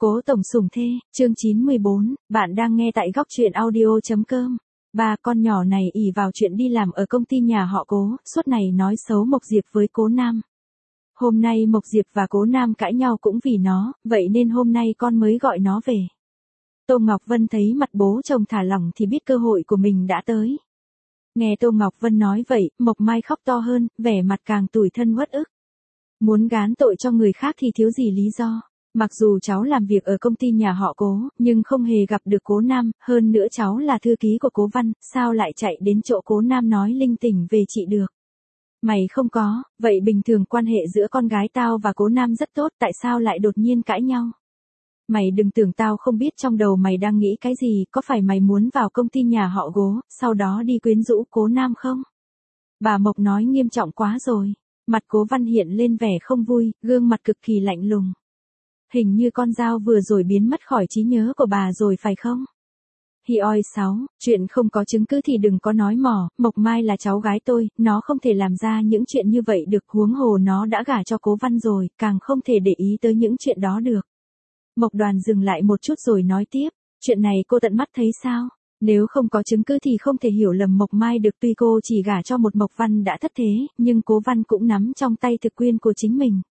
Cố tổng sủng thê, chương 94, bạn đang nghe tại góc truyện audio.com. Ba con nhỏ này ỷ vào chuyện đi làm ở công ty nhà họ Cố, suốt ngày nói xấu Mộc Diệp với Cố Nam. Hôm nay Mộc Diệp và Cố Nam cãi nhau cũng vì nó, vậy nên hôm nay con mới gọi nó về. Tô Ngọc Vân thấy mặt bố chồng thả lỏng thì biết cơ hội của mình đã tới. Nghe Tô Ngọc Vân nói vậy, Mộc Mai khóc to hơn, vẻ mặt càng tủi thân uất ức. Muốn gán tội cho người khác thì thiếu gì lý do. Mặc dù cháu làm việc ở công ty nhà họ Cố, nhưng không hề gặp được Cố Nam, hơn nữa cháu là thư ký của Cố Văn, sao lại chạy đến chỗ Cố Nam nói linh tinh về chị được. Mày không có, vậy bình thường quan hệ giữa con gái tao và Cố Nam rất tốt, tại sao lại đột nhiên cãi nhau? Mày đừng tưởng tao không biết trong đầu mày đang nghĩ cái gì, có phải mày muốn vào công ty nhà họ Cố, sau đó đi quyến rũ Cố Nam không? Bà Mộc nói nghiêm trọng quá rồi. Mặt Cố Văn hiện lên vẻ không vui, gương mặt cực kỳ lạnh lùng. Hình như con dao vừa rồi biến mất khỏi trí nhớ của bà rồi phải không? Hi oi 6, chuyện không có chứng cứ thì đừng có nói mỏ, Mộc Mai là cháu gái tôi, nó không thể làm ra những chuyện như vậy được, huống hồ nó đã gả cho Cố Văn rồi, càng không thể để ý tới những chuyện đó được. Mộc Đoàn dừng lại một chút rồi nói tiếp, chuyện này cô tận mắt thấy sao? Nếu không có chứng cứ thì không thể hiểu lầm Mộc Mai được, tuy cô chỉ gả cho một Mộc Văn đã thất thế, nhưng Cố Văn cũng nắm trong tay thực quyền của chính mình.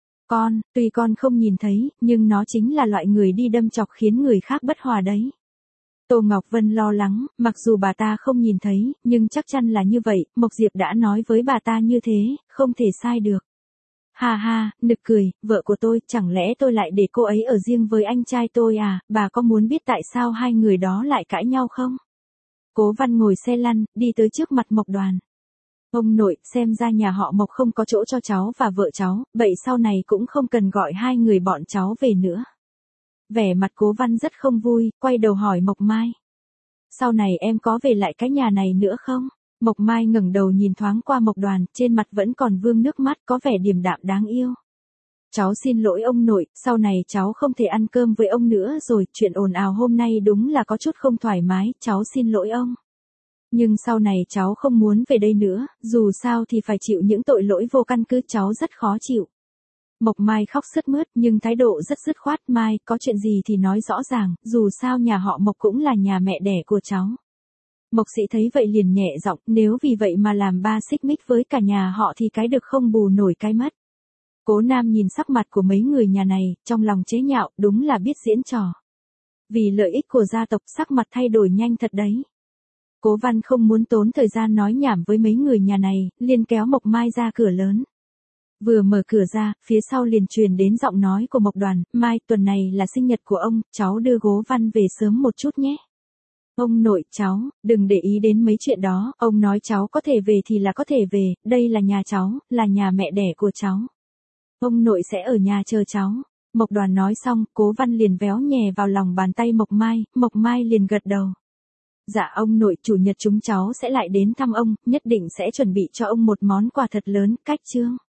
Tuy con không nhìn thấy, nhưng nó chính là loại người đi đâm chọc khiến người khác bất hòa đấy. Tô Ngọc Vân lo lắng, mặc dù bà ta không nhìn thấy, nhưng chắc chắn là như vậy, Mộc Diệp đã nói với bà ta như thế, không thể sai được. Ha ha, nực cười, vợ của tôi, chẳng lẽ tôi lại để cô ấy ở riêng với anh trai tôi à, bà có muốn biết tại sao hai người đó lại cãi nhau không? Cố Văn ngồi xe lăn, đi tới trước mặt Mộc Đoàn. Ông nội, xem ra nhà họ Mộc không có chỗ cho cháu và vợ cháu, vậy sau này cũng không cần gọi hai người bọn cháu về nữa. Vẻ mặt Cố Văn rất không vui, quay đầu hỏi Mộc Mai. Sau này em có về lại cái nhà này nữa không? Mộc Mai ngẩng đầu nhìn thoáng qua Mộc Đoàn, trên mặt vẫn còn vương nước mắt, có vẻ điềm đạm đáng yêu. Cháu xin lỗi ông nội, sau này cháu không thể ăn cơm với ông nữa rồi, chuyện ồn ào hôm nay đúng là có chút không thoải mái, cháu xin lỗi ông. Nhưng sau này cháu không muốn về đây nữa, dù sao thì phải chịu những tội lỗi vô căn cứ, cháu rất khó chịu. Mộc Mai khóc sướt mướt nhưng thái độ rất dứt khoát, Mai, có chuyện gì thì nói rõ ràng, dù sao nhà họ Mộc cũng là nhà mẹ đẻ của cháu. Mộc Sĩ thấy vậy liền nhẹ giọng, nếu vì vậy mà làm ba xích mích với cả nhà họ thì cái được không bù nổi cái mất. Cố Nam nhìn sắc mặt của mấy người nhà này, trong lòng chế nhạo, đúng là biết diễn trò. Vì lợi ích của gia tộc sắc mặt thay đổi nhanh thật đấy. Cố Văn không muốn tốn thời gian nói nhảm với mấy người nhà này, liền kéo Mộc Mai ra cửa lớn. Vừa mở cửa ra, phía sau liền truyền đến giọng nói của Mộc Đoàn, Mai, tuần này là sinh nhật của ông, cháu đưa Cố Văn về sớm một chút nhé. Ông nội, cháu, đừng để ý đến mấy chuyện đó, ông nói cháu có thể về thì là có thể về, đây là nhà cháu, là nhà mẹ đẻ của cháu. Ông nội sẽ ở nhà chờ cháu. Mộc Đoàn nói xong, Cố Văn liền véo nhẹ vào lòng bàn tay Mộc Mai liền gật đầu. Dạ ông nội, chủ nhật chúng cháu sẽ lại đến thăm ông, nhất định sẽ chuẩn bị cho ông một món quà thật lớn, cách chương.